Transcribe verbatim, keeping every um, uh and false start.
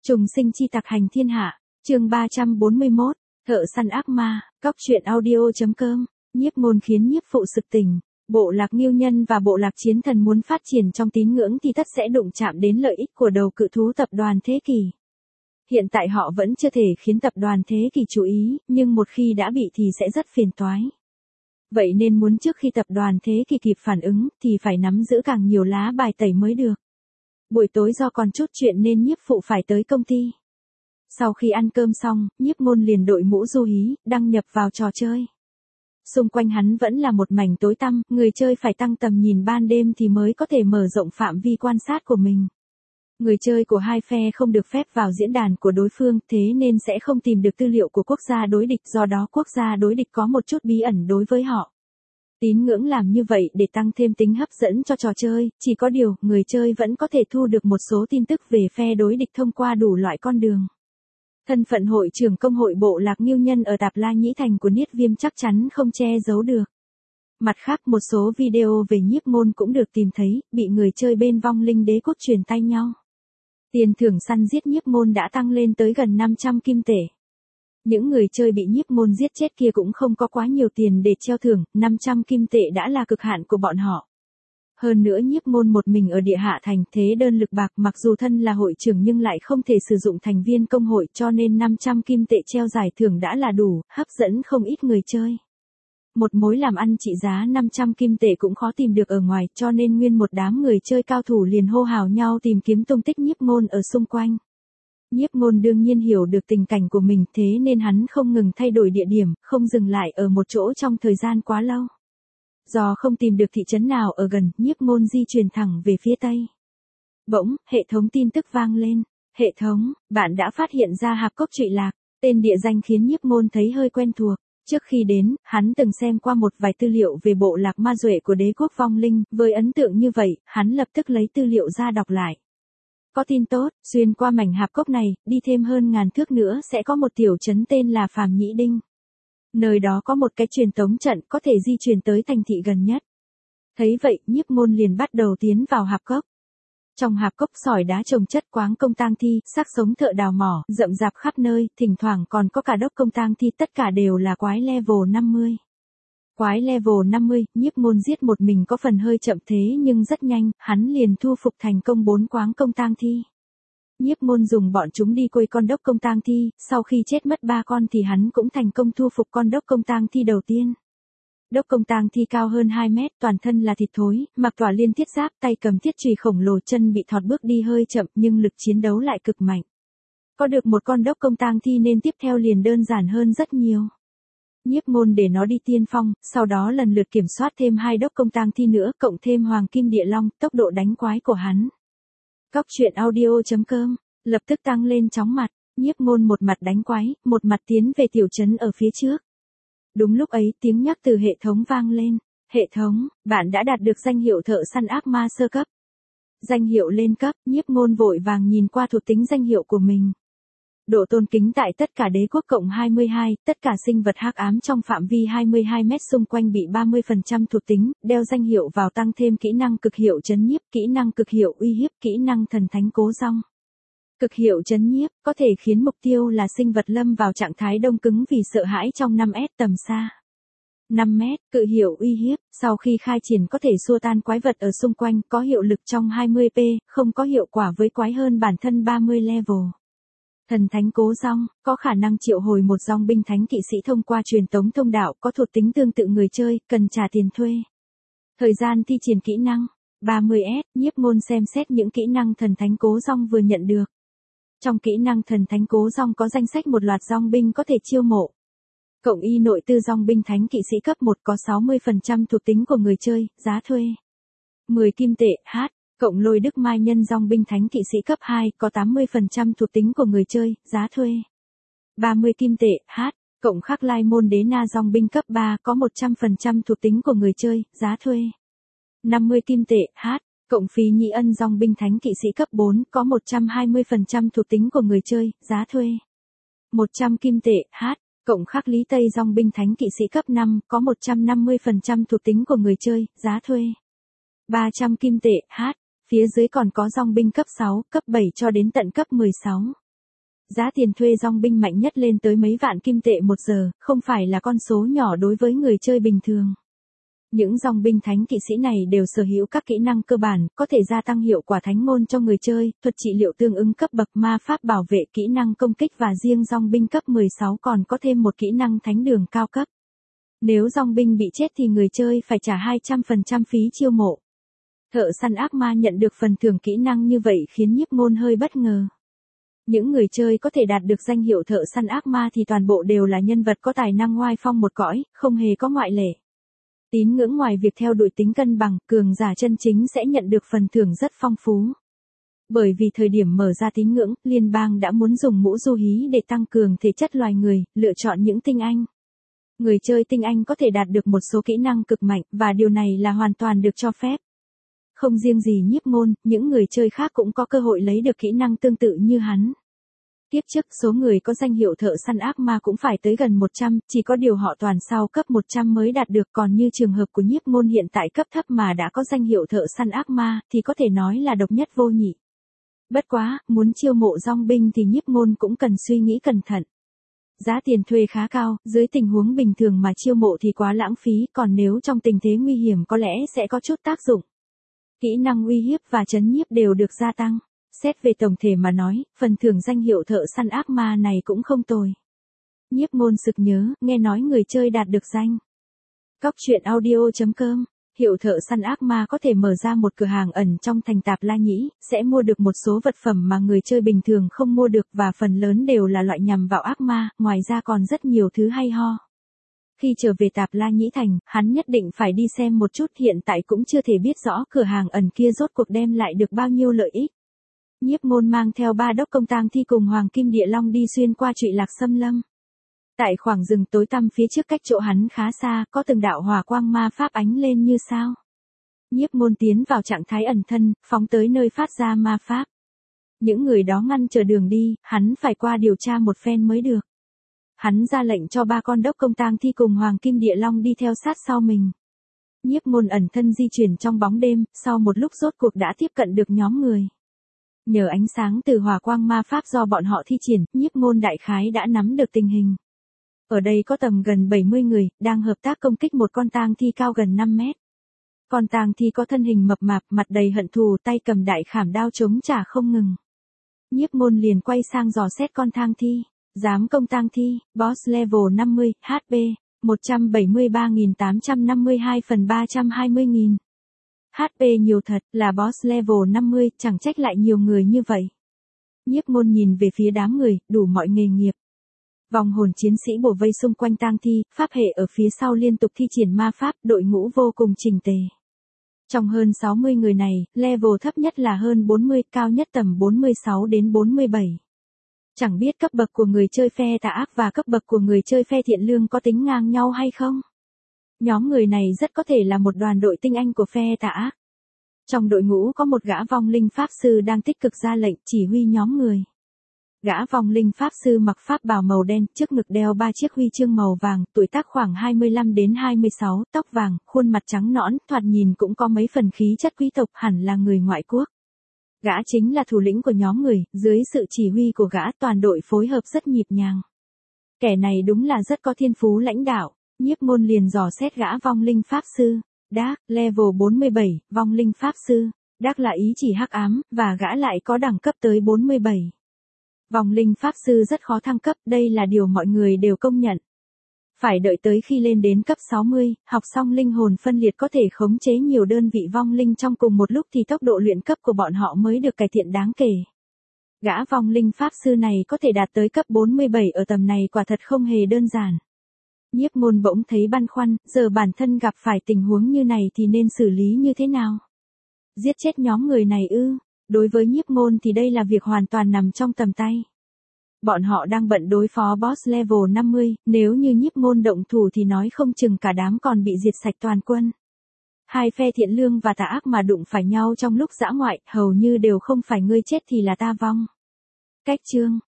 Trùng sinh chi tặc hành thiên hạ, chương ba trăm bốn mươi mốt, thợ săn ác ma, cóc truyện audio.com, nhiếp môn khiến nhiếp phụ sực tỉnh. Bộ lạc Nghiêu Nhân và bộ lạc Chiến Thần muốn phát triển trong tín ngưỡng thì tất sẽ đụng chạm đến lợi ích của đầu cự thú tập đoàn Thế Kỷ. Hiện tại họ vẫn chưa thể khiến tập đoàn Thế Kỷ chú ý, nhưng một khi đã bị thì sẽ rất phiền toái. Vậy nên muốn trước khi tập đoàn Thế Kỷ kịp phản ứng thì phải nắm giữ càng nhiều lá bài tẩy mới được. Buổi tối do còn chút chuyện nên nhiếp phụ phải tới công ty. Sau khi ăn cơm xong, nhiếp môn liền đội mũ du hí, đăng nhập vào trò chơi. Xung quanh hắn vẫn là một mảnh tối tăm, người chơi phải tăng tầm nhìn ban đêm thì mới có thể mở rộng phạm vi quan sát của mình. Người chơi của hai phe không được phép vào diễn đàn của đối phương, thế nên sẽ không tìm được tư liệu của quốc gia đối địch, do đó quốc gia đối địch có một chút bí ẩn đối với họ. Tín ngưỡng làm như vậy để tăng thêm tính hấp dẫn cho trò chơi, chỉ có điều, người chơi vẫn có thể thu được một số tin tức về phe đối địch thông qua đủ loại con đường. Thân phận hội trưởng công hội bộ lạc Nghiêu Nhân ở Tạp La Nhĩ Thành của Niết Viêm chắc chắn không che giấu được. Mặt khác một số video về nhiếp môn cũng được tìm thấy, bị người chơi bên vong linh đế quốc truyền tay nhau. Tiền thưởng săn giết nhiếp môn đã tăng lên tới gần năm trăm kim tệ. Những người chơi bị nhiếp môn giết chết kia cũng không có quá nhiều tiền để treo thưởng, năm trăm kim tệ đã là cực hạn của bọn họ. Hơn nữa nhiếp môn một mình ở địa hạ thành, thế đơn lực bạc, mặc dù thân là hội trưởng nhưng lại không thể sử dụng thành viên công hội, cho nên năm trăm kim tệ treo giải thưởng đã là đủ, hấp dẫn không ít người chơi. Một mối làm ăn trị giá năm trăm kim tệ cũng khó tìm được ở ngoài, cho nên nguyên một đám người chơi cao thủ liền hô hào nhau tìm kiếm tung tích nhiếp môn ở xung quanh. Nhiếp môn đương nhiên hiểu được tình cảnh của mình, thế nên hắn không ngừng thay đổi địa điểm, không dừng lại ở một chỗ trong thời gian quá lâu. Do không tìm được thị trấn nào ở gần, nhiếp môn di chuyển thẳng về phía tây. Bỗng, hệ thống tin tức vang lên. Hệ thống, bạn đã phát hiện ra hạp cốc trụy lạc. Tên địa danh khiến nhiếp môn thấy hơi quen thuộc. Trước khi đến, hắn từng xem qua một vài tư liệu về bộ lạc ma duệ của đế quốc vong linh, với ấn tượng như vậy, hắn lập tức lấy tư liệu ra đọc lại. Có tin tốt, xuyên qua mảnh hạp cốc này, đi thêm hơn ngàn thước nữa sẽ có một tiểu trấn tên là Phàm Nhĩ Đinh. Nơi đó có một cái truyền tống trận có thể di chuyển tới thành thị gần nhất. Thấy vậy, nhiếp môn liền bắt đầu tiến vào hạp cốc. Trong hạp cốc sỏi đá trồng chất, quáng công tang thi, xác sống thợ đào mỏ, rậm rạp khắp nơi, thỉnh thoảng còn có cả đốc công tang thi, tất cả đều là quái level năm mươi. Quái level năm mươi, nhiếp môn giết một mình có phần hơi chậm thế nhưng rất nhanh, hắn liền thu phục thành công bốn quáng công tang thi. Nhiếp môn dùng bọn chúng đi quây con đốc công tang thi, sau khi chết mất ba con thì hắn cũng thành công thu phục con đốc công tang thi đầu tiên. Đốc công tang thi cao hơn hai mét, toàn thân là thịt thối, mặc tỏa liên thiết giáp, tay cầm thiết chùy khổng lồ, chân bị thọt, bước đi hơi chậm nhưng lực chiến đấu lại cực mạnh. Có được một con đốc công tang thi nên tiếp theo liền đơn giản hơn rất nhiều. Nhiếp môn để nó đi tiên phong, sau đó lần lượt kiểm soát thêm hai đốc công tang thi nữa, cộng thêm hoàng kim địa long, tốc độ đánh quái của hắn. Cóc truyện audio.com, lập tức tăng lên chóng mặt, nhiếp môn một mặt đánh quái, một mặt tiến về tiểu trấn ở phía trước. Đúng lúc ấy, tiếng nhắc từ hệ thống vang lên. Hệ thống, bạn đã đạt được danh hiệu thợ săn ác ma sơ cấp. Danh hiệu lên cấp, nhiếp môn vội vàng nhìn qua thuộc tính danh hiệu của mình. Độ tôn kính tại tất cả đế quốc cộng hai mươi hai, tất cả sinh vật hắc ám trong phạm vi hai mươi hai mét xung quanh bị ba mươi phần trăm thuộc tính, đeo danh hiệu vào tăng thêm kỹ năng cực hiệu trấn nhiếp, kỹ năng cực hiệu uy hiếp, kỹ năng thần thánh cố dong. Cực hiệu trấn nhiếp, có thể khiến mục tiêu là sinh vật lâm vào trạng thái đông cứng vì sợ hãi trong năm mét tầm xa. năm mét, cự hiệu uy hiếp, sau khi khai triển có thể xua tan quái vật ở xung quanh, có hiệu lực trong hai mươi p, không có hiệu quả với quái hơn bản thân ba mươi level. Thần thánh cố dong, có khả năng triệu hồi một dong binh thánh kỵ sĩ thông qua truyền tống thông đạo, có thuộc tính tương tự người chơi, cần trả tiền thuê. Thời gian thi triển kỹ năng, ba mươi S, nhiếp môn xem xét những kỹ năng thần thánh cố dong vừa nhận được. Trong kỹ năng thần thánh cố dong có danh sách một loạt dong binh có thể chiêu mộ. Cộng y nội tư dong binh thánh kỵ sĩ cấp một có sáu mươi phần trăm thuộc tính của người chơi, giá thuê mười kim tệ, h. Cộng lôi đức mai nhân dong binh thánh kỵ sĩ cấp hai có tám mươi phần trăm thuộc tính của người chơi, giá thuê ba mươi kim tệ, h. Cộng khắc lai môn đế na dong binh cấp ba có một trăm phần trăm thuộc tính của người chơi, giá thuê năm mươi kim tệ, h. Cộng phí nhị ân dong binh thánh kỵ sĩ cấp bốn có một trăm hai mươi phần trăm thuộc tính của người chơi, giá thuê một trăm kim tệ, h. Cộng khắc lý tây dong binh thánh kỵ sĩ cấp năm có một trăm năm mươi phần trăm thuộc tính của người chơi, giá thuê ba trăm kim tệ, h. Phía dưới còn có dong binh cấp sáu, cấp bảy cho đến tận cấp mười sáu. Giá tiền thuê dong binh mạnh nhất lên tới mấy vạn kim tệ một giờ, không phải là con số nhỏ đối với người chơi bình thường. Những dòng binh thánh kỵ sĩ này đều sở hữu các kỹ năng cơ bản, có thể gia tăng hiệu quả thánh ngôn cho người chơi, thuật trị liệu tương ứng cấp bậc ma pháp bảo vệ kỹ năng công kích và riêng dòng binh cấp mười sáu còn có thêm một kỹ năng thánh đường cao cấp. Nếu dòng binh bị chết thì người chơi phải trả hai trăm phần trăm phí chiêu mộ. Thợ săn ác ma nhận được phần thưởng kỹ năng như vậy khiến nhiếp ngôn hơi bất ngờ. Những người chơi có thể đạt được danh hiệu thợ săn ác ma thì toàn bộ đều là nhân vật có tài năng oai phong một cõi, không hề có ngoại lệ. Tín ngưỡng ngoài việc theo đuổi tính cân bằng, cường giả chân chính sẽ nhận được phần thưởng rất phong phú. Bởi vì thời điểm mở ra tín ngưỡng, liên bang đã muốn dùng mũ du hí để tăng cường thể chất loài người, lựa chọn những tinh anh. Người chơi tinh anh có thể đạt được một số kỹ năng cực mạnh, và điều này là hoàn toàn được cho phép. Không riêng gì nhiếp ngôn, những người chơi khác cũng có cơ hội lấy được kỹ năng tương tự như hắn. Tiếp trước số người có danh hiệu thợ săn ác ma cũng phải tới gần một trăm, chỉ có điều họ toàn sau cấp một trăm mới đạt được, còn như trường hợp của nhiếp ngôn hiện tại cấp thấp mà đã có danh hiệu thợ săn ác ma thì có thể nói là độc nhất vô nhị. Bất quá, muốn chiêu mộ dong binh thì nhiếp ngôn cũng cần suy nghĩ cẩn thận. Giá tiền thuê khá cao, dưới tình huống bình thường mà chiêu mộ thì quá lãng phí, còn nếu trong tình thế nguy hiểm có lẽ sẽ có chút tác dụng. Kỹ năng uy hiếp và trấn nhiếp đều được gia tăng. Xét về tổng thể mà nói, phần thưởng danh hiệu thợ săn ác ma này cũng không tồi. Nhiếp ngôn sực nhớ, nghe nói người chơi đạt được danh. Cóc truyện audio chấm com, hiệu thợ săn ác ma có thể mở ra một cửa hàng ẩn trong thành Tạp La Nhĩ, sẽ mua được một số vật phẩm mà người chơi bình thường không mua được và phần lớn đều là loại nhằm vào ác ma, ngoài ra còn rất nhiều thứ hay ho. Khi trở về Tạp La Nhĩ Thành, hắn nhất định phải đi xem một chút, hiện tại cũng chưa thể biết rõ cửa hàng ẩn kia rốt cuộc đem lại được bao nhiêu lợi ích. Nhiếp ngôn mang theo ba đốc công tang thi cùng Hoàng Kim Địa Long đi xuyên qua Trụy Lạc Xâm Lâm. Tại khoảng rừng tối tăm phía trước cách chỗ hắn khá xa, có từng đạo hỏa quang ma pháp ánh lên như sao. Nhiếp ngôn tiến vào trạng thái ẩn thân, phóng tới nơi phát ra ma pháp. Những người đó ngăn chờ đường đi, hắn phải qua điều tra một phen mới được. Hắn ra lệnh cho ba con đốc công tang thi cùng Hoàng Kim Địa Long đi theo sát sau mình. Nhiếp ngôn ẩn thân di chuyển trong bóng đêm, sau một lúc rốt cuộc đã tiếp cận được nhóm người. Nhờ ánh sáng từ hỏa quang ma pháp do bọn họ thi triển, nhiếp ngôn đại khái đã nắm được tình hình. Ở đây có tầm gần bảy mươi người, đang hợp tác công kích một con tang thi cao gần năm mét. Con tang thi có thân hình mập mạp, mặt đầy hận thù, tay cầm đại khảm đao chống trả không ngừng. Nhiếp ngôn liền quay sang dò xét con tang thi. Giám công tang thi, boss level năm mươi, hát pê, một trăm bảy mươi ba nghìn tám trăm năm mươi hai phần ba trăm hai mươi nghìn. hát pê nhiều thật, là boss level năm mươi, chẳng trách lại nhiều người như vậy. Nhiếp ngôn nhìn về phía đám người, đủ mọi nghề nghiệp. Vòng hồn chiến sĩ bổ vây xung quanh tang thi, pháp hệ ở phía sau liên tục thi triển ma pháp, đội ngũ vô cùng chỉnh tề. Trong hơn sáu mươi người này, level thấp nhất là hơn bốn mươi, cao nhất tầm bốn mươi sáu đến bốn mươi bảy. Chẳng biết cấp bậc của người chơi phe tà ác và cấp bậc của người chơi phe thiện lương có tính ngang nhau hay không? Nhóm người này rất có thể là một đoàn đội tinh anh của phe tà ác. Trong đội ngũ có một gã vong linh pháp sư đang tích cực ra lệnh chỉ huy nhóm người. Gã vong linh pháp sư mặc pháp bào màu đen, trước ngực đeo ba chiếc huy chương màu vàng, tuổi tác khoảng hai mươi lăm đến hai mươi sáu, tóc vàng, khuôn mặt trắng nõn, thoạt nhìn cũng có mấy phần khí chất quý tộc, hẳn là người ngoại quốc. Gã chính là thủ lĩnh của nhóm người, dưới sự chỉ huy của gã toàn đội phối hợp rất nhịp nhàng. Kẻ này đúng là rất có thiên phú lãnh đạo, nhiếp ngôn liền dò xét gã vong linh pháp sư. Dark, level bốn mươi bảy, vong linh pháp sư. Dark là ý chỉ hắc ám, và gã lại có đẳng cấp tới bốn mươi bảy. Vong linh pháp sư rất khó thăng cấp, đây là điều mọi người đều công nhận. Phải đợi tới khi lên đến cấp sáu mươi, học xong linh hồn phân liệt có thể khống chế nhiều đơn vị vong linh trong cùng một lúc thì tốc độ luyện cấp của bọn họ mới được cải thiện đáng kể. Gã vong linh pháp sư này có thể đạt tới cấp bốn mươi bảy ở tầm này quả thật không hề đơn giản. Nhiếp ngôn bỗng thấy băn khoăn, giờ bản thân gặp phải tình huống như này thì nên xử lý như thế nào? Giết chết nhóm người này ư? Đối với nhiếp ngôn thì đây là việc hoàn toàn nằm trong tầm tay. Bọn họ đang bận đối phó boss level năm mươi, nếu như nhiếp ngôn động thủ thì nói không chừng cả đám còn bị diệt sạch toàn quân. Hai phe thiện lương và tà ác mà đụng phải nhau trong lúc dã ngoại, hầu như đều không phải ngươi chết thì là ta vong. Cách chương